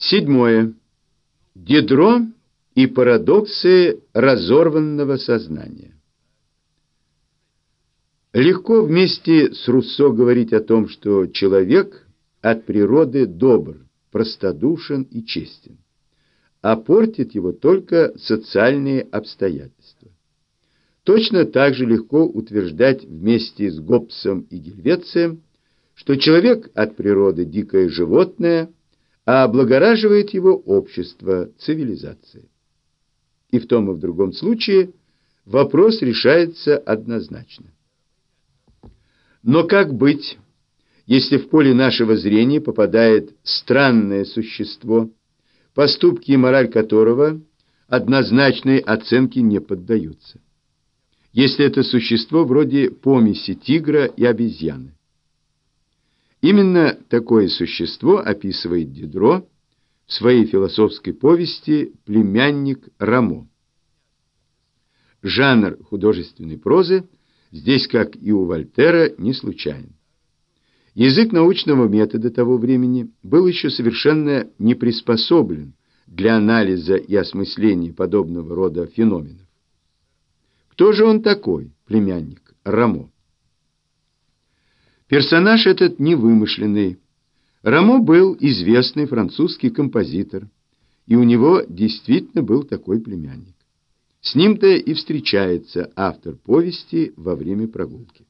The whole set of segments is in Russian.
Седьмое. Дидро и парадоксы разорванного сознания. Легко вместе с Руссо говорить о том, что человек от природы добр, простодушен и честен, а портит его только социальные обстоятельства. Точно так же легко утверждать вместе с Гоббсом и Гельвецием, что человек от природы дикое животное, а облагораживает его общество, цивилизация. И в том и в другом случае вопрос решается однозначно. Но как быть, если в поле нашего зрения попадает странное существо, поступки и мораль которого однозначной оценке не поддаются? Если это существо вроде помеси тигра и обезьяны. Именно такое существо описывает Дидро в своей философской повести «Племянник Рамо». Жанр художественной прозы здесь, как и у Вольтера, не случайен. Язык научного метода того времени был еще совершенно не приспособлен для анализа и осмысления подобного рода феноменов. Кто же он такой, племянник Рамо? Персонаж этот невымышленный. Рамо был известный французский композитор, и у него действительно был такой племянник. С ним-то и встречается автор повести во время прогулки.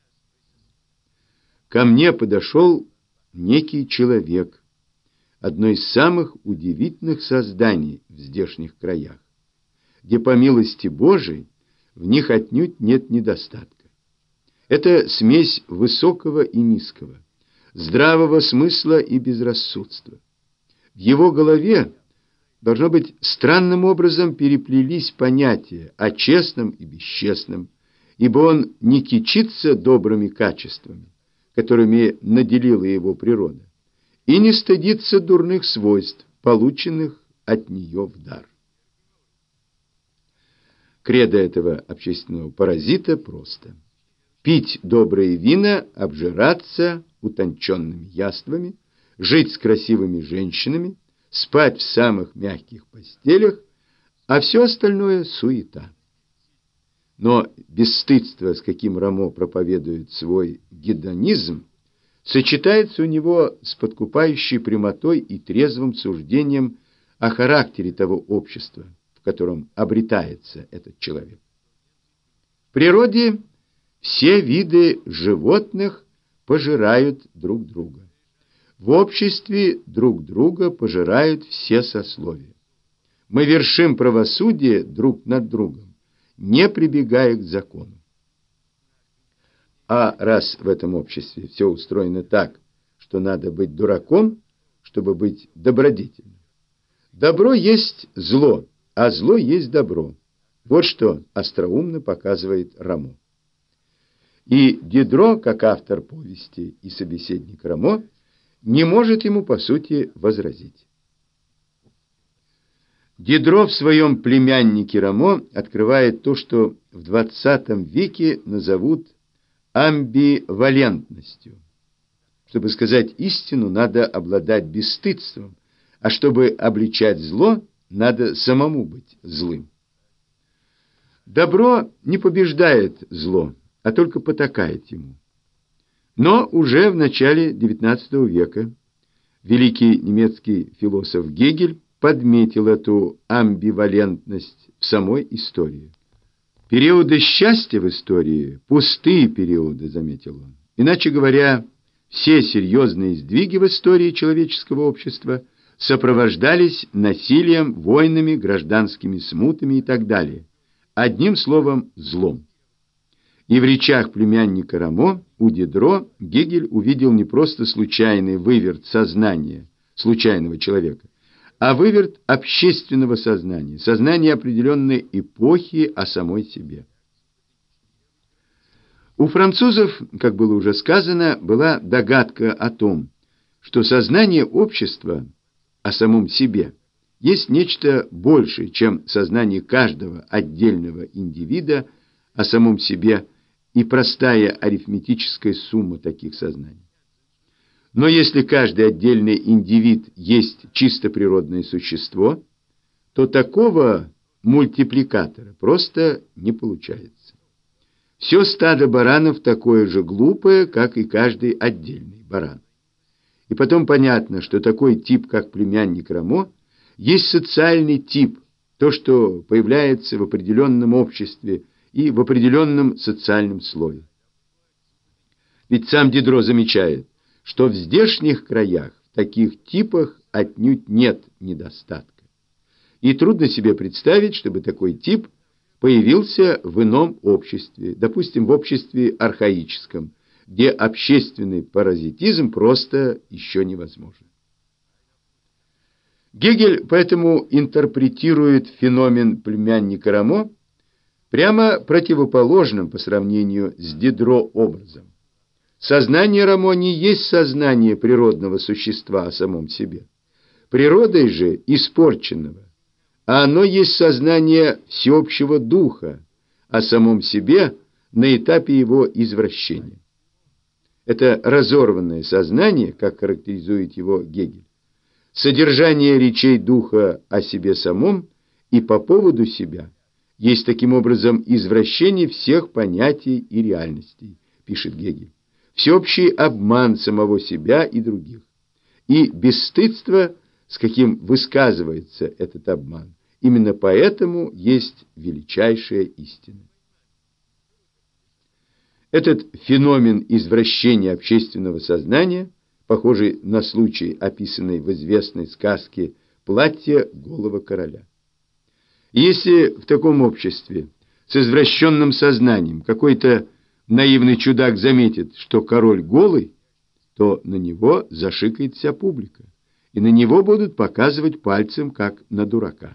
Ко мне подошел некий человек, одно из самых удивительных созданий в здешних краях, где, по милости Божией, в них отнюдь нет недостатка. Это смесь высокого и низкого, здравого смысла и безрассудства. В его голове, должно быть, странным образом переплелись понятия о честном и бесчестном, ибо он не кичится добрыми качествами, которыми наделила его природа, и не стыдится дурных свойств, полученных от нее в дар. Кредо этого общественного паразита просто: пить добрые вина, обжираться утонченными яствами, жить с красивыми женщинами, спать в самых мягких постелях, а все остальное — суета. Но бесстыдство, с каким Рамо проповедует свой гедонизм, сочетается у него с подкупающей прямотой и трезвым суждением о характере того общества, в котором обретается этот человек. В природе все виды животных пожирают друг друга. В обществе друг друга пожирают все сословия. Мы вершим правосудие друг над другом, не прибегая к закону. А раз в этом обществе все устроено так, что надо быть дураком, чтобы быть добродетельным. Добро есть зло, а зло есть добро. Вот что остроумно показывает Рамо. И Дидро, как автор повести и собеседник Рамо, не может ему, по сути, возразить. Дидро в своем «Племяннике Рамо» открывает то, что в XX веке назовут амбивалентностью. Чтобы сказать истину, надо обладать бесстыдством, а чтобы обличать зло, надо самому быть злым. Добро не побеждает зло, а только потакает ему. Но уже в начале XIX века великий немецкий философ Гегель подметил эту амбивалентность в самой истории. Периоды счастья в истории – пустые периоды, заметил он. Иначе говоря, все серьезные сдвиги в истории человеческого общества сопровождались насилием, войнами, гражданскими смутами и так далее. Одним словом, злом. И в речах племянника Рамо у Дидро Гегель увидел не просто случайный выверт сознания случайного человека, а выверт общественного сознания, сознания определенной эпохи о самой себе. У французов, как было уже сказано, была догадка о том, что сознание общества о самом себе есть нечто большее, чем сознание каждого отдельного индивида о самом себе и простая арифметическая сумма таких сознаний. Но если каждый отдельный индивид есть чисто природное существо, то такого мультипликатора просто не получается. Все стадо баранов такое же глупое, как и каждый отдельный баран. И потом понятно, что такой тип, как племянник Рамо, есть социальный тип, то, что появляется в определенном обществе и в определенном социальном слое. Ведь сам Дидро замечает, что в здешних краях в таких типах отнюдь нет недостатка. И трудно себе представить, чтобы такой тип появился в ином обществе, допустим, в обществе архаическом, где общественный паразитизм просто еще невозможен. Гегель поэтому интерпретирует феномен племянника Рамо прямо противоположным по сравнению с Дидро образом. Сознание Рамо не есть сознание природного существа о самом себе, природой же испорченного, а оно есть сознание всеобщего духа о самом себе на этапе его извращения. Это разорванное сознание, как характеризует его Гегель, содержание речей духа о себе самом и по поводу себя есть таким образом извращение всех понятий и реальностей, пишет Гегель, всеобщий обман самого себя и других, и бесстыдство, с каким высказывается этот обман. Именно поэтому есть величайшая истина. Этот феномен извращения общественного сознания, похожий на случай, описанный в известной сказке «Платье голого короля». Если в таком обществе с извращенным сознанием какой-то наивный чудак заметит, что король голый, то на него зашикает вся публика, и на него будут показывать пальцем, как на дурака.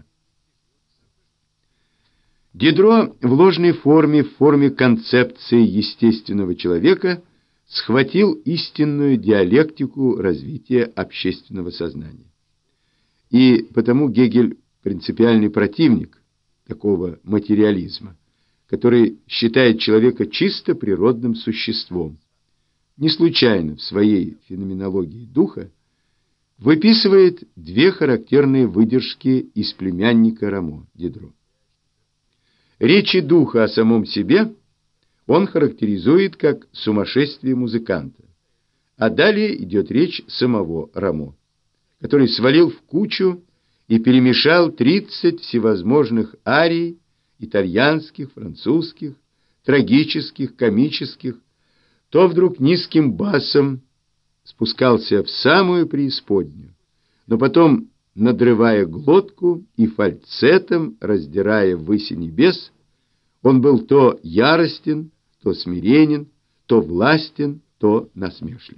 Дидро в ложной форме, в форме концепции естественного человека, схватил истинную диалектику развития общественного сознания. И потому Гегель принципиальный противник такого материализма, который считает человека чисто природным существом. Не случайно в своей феноменологии духа выписывает две характерные выдержки из племянника Рамо Дидро. Речи духа о самом себе он характеризует как сумасшествие музыканта, а далее идет речь самого Рамо, который свалил в кучу и перемешал 30 всевозможных арий, итальянских, французских, трагических, комических, то вдруг низким басом спускался в самую преисподнюю, но потом, надрывая глотку и фальцетом раздирая ввыси небес, он был то яростен, то смиренен, то властен, то насмешлив.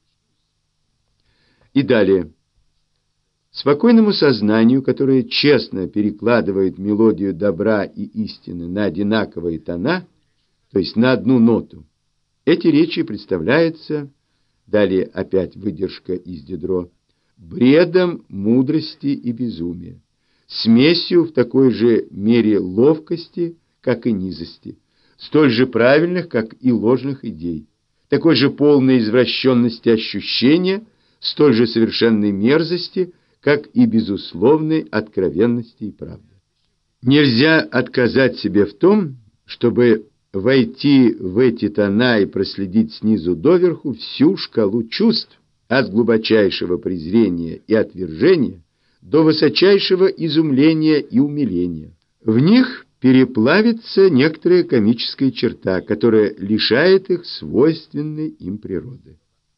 И далее. Спокойному сознанию, которое честно перекладывает мелодию добра и истины на одинаковые тона, то есть на одну ноту, эти речи представляются, далее опять выдержка из Дидро, бредом мудрости и безумия, смесью в такой же мере ловкости, как и низости, столь же правильных, как и ложных идей, такой же полной извращенности ощущения, столь же совершенной мерзости, как и безусловной откровенности и правды. Нельзя отказать себе в том, чтобы войти в эти тона и проследить снизу доверху всю шкалу чувств, от глубочайшего презрения и отвержения до высочайшего изумления и умиления. В них переплавится некоторая комическая черта, которая лишает их свойственной им природы.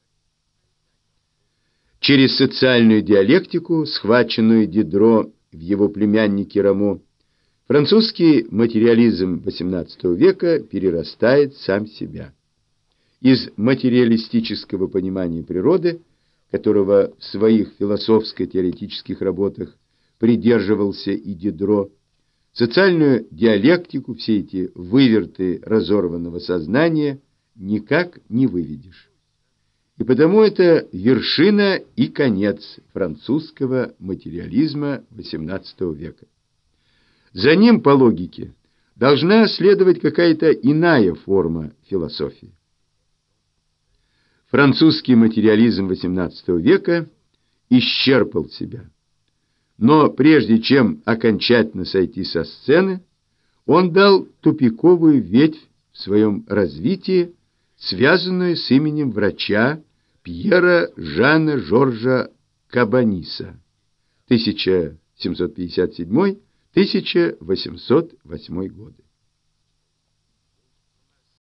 Через социальную диалектику, схваченную Дидро в его племяннике Рамо, французский материализм XVIII века перерастает сам себя. Из материалистического понимания природы, которого в своих философско-теоретических работах придерживался и Дидро, социальную диалектику, все эти выверты разорванного сознания никак не выведешь. И потому это вершина и конец французского материализма XVIII века. За ним, по логике, должна следовать какая-то иная форма философии. Французский материализм XVIII века исчерпал себя. Но прежде чем окончательно сойти со сцены, он дал тупиковую ветвь в своем развитии, связанную с именем врача Пьера Жана Жоржа Кабаниса 1757-1808 годы.